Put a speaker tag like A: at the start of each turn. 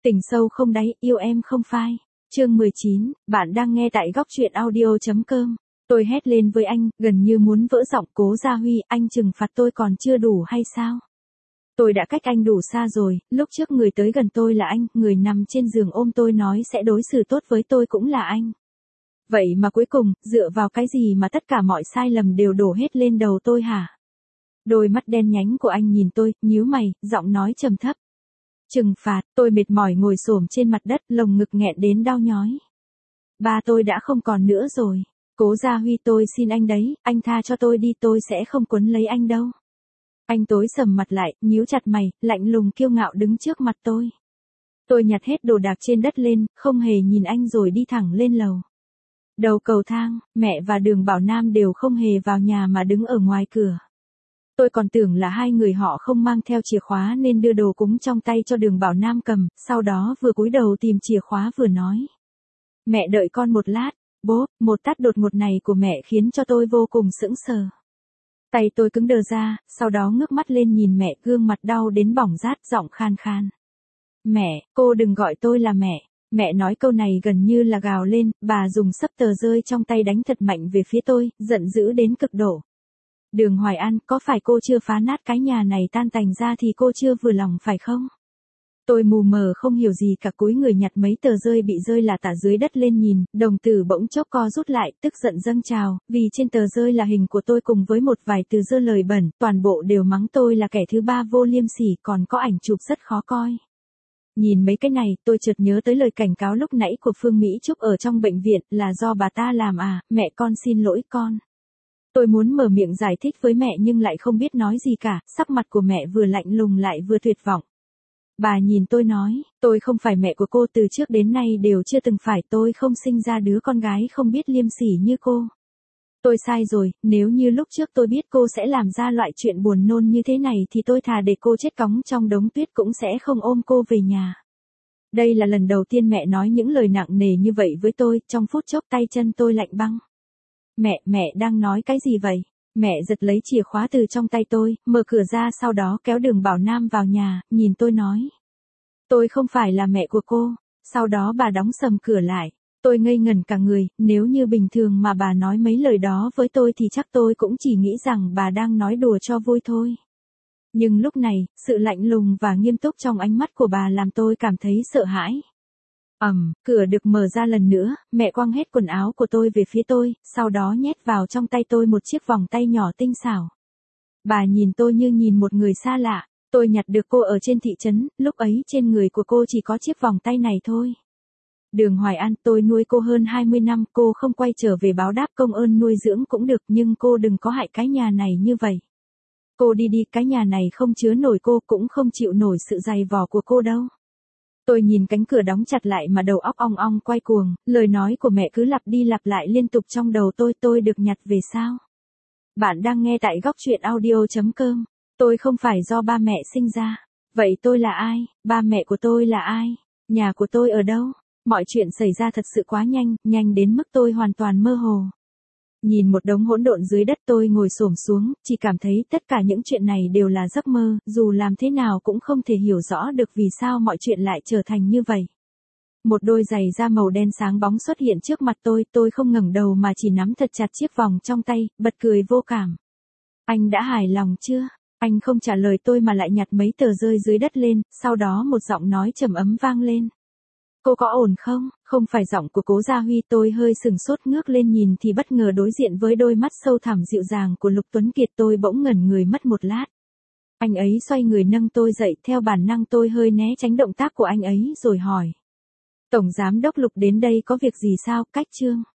A: Tình sâu không đáy, yêu em không phai. Chương 19, bạn đang nghe tại góc truyện audio.com. Tôi hét lên với anh, gần như muốn vỡ giọng. Cố Gia Huy, anh trừng phạt tôi còn chưa đủ hay sao? Tôi đã cách anh đủ xa rồi, lúc trước người tới gần tôi là anh, người nằm trên giường ôm tôi nói sẽ đối xử tốt với tôi cũng là anh. Vậy mà cuối cùng, dựa vào cái gì mà tất cả mọi sai lầm đều đổ hết lên đầu tôi hả? Đôi mắt đen nhánh của anh nhìn tôi, nhíu mày, giọng nói trầm thấp. Trừng phạt, tôi mệt mỏi ngồi xổm trên mặt đất, lồng ngực nghẹn đến đau nhói. Ba tôi đã không còn nữa rồi. Cố Gia Huy, tôi xin anh đấy, anh tha cho tôi đi, tôi sẽ không quấn lấy anh đâu. Anh tối sầm mặt lại, nhíu chặt mày, lạnh lùng kiêu ngạo đứng trước mặt tôi. Tôi nhặt hết đồ đạc trên đất lên, không hề nhìn anh rồi đi thẳng lên lầu. Đầu cầu thang, mẹ và Đường Bảo Nam đều không hề vào nhà mà đứng ở ngoài cửa. Tôi còn tưởng là hai người họ không mang theo chìa khóa nên đưa đồ cúng trong tay cho Đường Bảo Nam cầm, sau đó vừa cúi đầu tìm chìa khóa vừa nói. Mẹ đợi con một lát. Bố, một tát đột ngột này của mẹ khiến cho tôi vô cùng sững sờ. Tay tôi cứng đờ ra, sau đó ngước mắt lên nhìn mẹ, gương mặt đau đến bỏng rát, giọng khan khan. Mẹ, cô đừng gọi tôi là mẹ. Mẹ nói câu này gần như là gào lên, bà dùng xấp tờ rơi trong tay đánh thật mạnh về phía tôi, giận dữ đến cực độ. Đường Hoài An, có phải cô chưa phá nát cái nhà này tan tành ra thì cô chưa vừa lòng phải không? Tôi mù mờ không hiểu gì cả, cúi người nhặt mấy tờ rơi bị rơi là tả dưới đất lên nhìn, đồng tử bỗng chốc co rút lại, tức giận dâng trào, vì trên tờ rơi là hình của tôi cùng với một vài từ dơ lời bẩn, toàn bộ đều mắng tôi là kẻ thứ ba vô liêm sỉ, còn có ảnh chụp rất khó coi. Nhìn mấy cái này, tôi chợt nhớ tới lời cảnh cáo lúc nãy của Phương Mỹ Trúc ở trong bệnh viện, là do bà ta làm à, mẹ con xin lỗi con. Tôi muốn mở miệng giải thích với mẹ nhưng lại không biết nói gì cả, sắc mặt của mẹ vừa lạnh lùng lại vừa tuyệt vọng. Bà nhìn tôi nói, tôi không phải mẹ của cô, từ trước đến nay đều chưa từng phải, tôi không sinh ra đứa con gái không biết liêm sỉ như cô. Tôi sai rồi, nếu như lúc trước tôi biết cô sẽ làm ra loại chuyện buồn nôn như thế này thì tôi thà để cô chết cóng trong đống tuyết cũng sẽ không ôm cô về nhà. Đây là lần đầu tiên mẹ nói những lời nặng nề như vậy với tôi, trong phút chốc tay chân tôi lạnh băng. Mẹ đang nói cái gì vậy? Mẹ giật lấy chìa khóa từ trong tay tôi, mở cửa ra, sau đó kéo Đường Bảo Nam vào nhà, nhìn tôi nói. Tôi không phải là mẹ của cô. Sau đó bà đóng sầm cửa lại. Tôi ngây ngẩn cả người, nếu như bình thường mà bà nói mấy lời đó với tôi thì chắc tôi cũng chỉ nghĩ rằng bà đang nói đùa cho vui thôi. Nhưng lúc này, sự lạnh lùng và nghiêm túc trong ánh mắt của bà làm tôi cảm thấy sợ hãi. Cửa được mở ra lần nữa, mẹ quăng hết quần áo của tôi về phía tôi, sau đó nhét vào trong tay tôi một chiếc vòng tay nhỏ tinh xảo. Bà nhìn tôi như nhìn một người xa lạ, tôi nhặt được cô ở trên thị trấn, lúc ấy trên người của cô chỉ có chiếc vòng tay này thôi. Đường Hoài An, tôi nuôi cô hơn 20 năm, cô không quay trở về báo đáp công ơn nuôi dưỡng cũng được, nhưng cô đừng có hại cái nhà này như vậy. Cô đi đi, cái nhà này không chứa nổi cô, cũng không chịu nổi sự dày vò của cô đâu. Tôi nhìn cánh cửa đóng chặt lại mà đầu óc ong ong quay cuồng, lời nói của mẹ cứ lặp đi lặp lại liên tục trong đầu tôi được nhặt về sao? Bạn đang nghe tại góc truyện audio.com. Tôi không phải do ba mẹ sinh ra. Vậy tôi là ai? Ba mẹ của tôi là ai? Nhà của tôi ở đâu? Mọi chuyện xảy ra thật sự quá nhanh, nhanh đến mức tôi hoàn toàn mơ hồ. Nhìn một đống hỗn độn dưới đất, tôi ngồi xổm xuống, chỉ cảm thấy tất cả những chuyện này đều là giấc mơ, dù làm thế nào cũng không thể hiểu rõ được vì sao mọi chuyện lại trở thành như vậy. Một đôi giày da màu đen sáng bóng xuất hiện trước mặt tôi không ngẩng đầu mà chỉ nắm thật chặt chiếc vòng trong tay, bật cười vô cảm. Anh đã hài lòng chưa? Anh không trả lời tôi mà lại nhặt mấy tờ rơi dưới đất lên, sau đó một giọng nói trầm ấm vang lên. Cô có ổn không? Không phải giọng của Cố Gia Huy, tôi hơi sừng sốt ngước lên nhìn thì bất ngờ đối diện với đôi mắt sâu thẳm dịu dàng của Lục Tuấn Kiệt, tôi bỗng ngẩn người mất một lát. Anh ấy xoay người nâng tôi dậy, theo bản năng tôi hơi né tránh động tác của anh ấy rồi hỏi. Tổng Giám đốc Lục đến đây có việc gì sao? Cách Trương.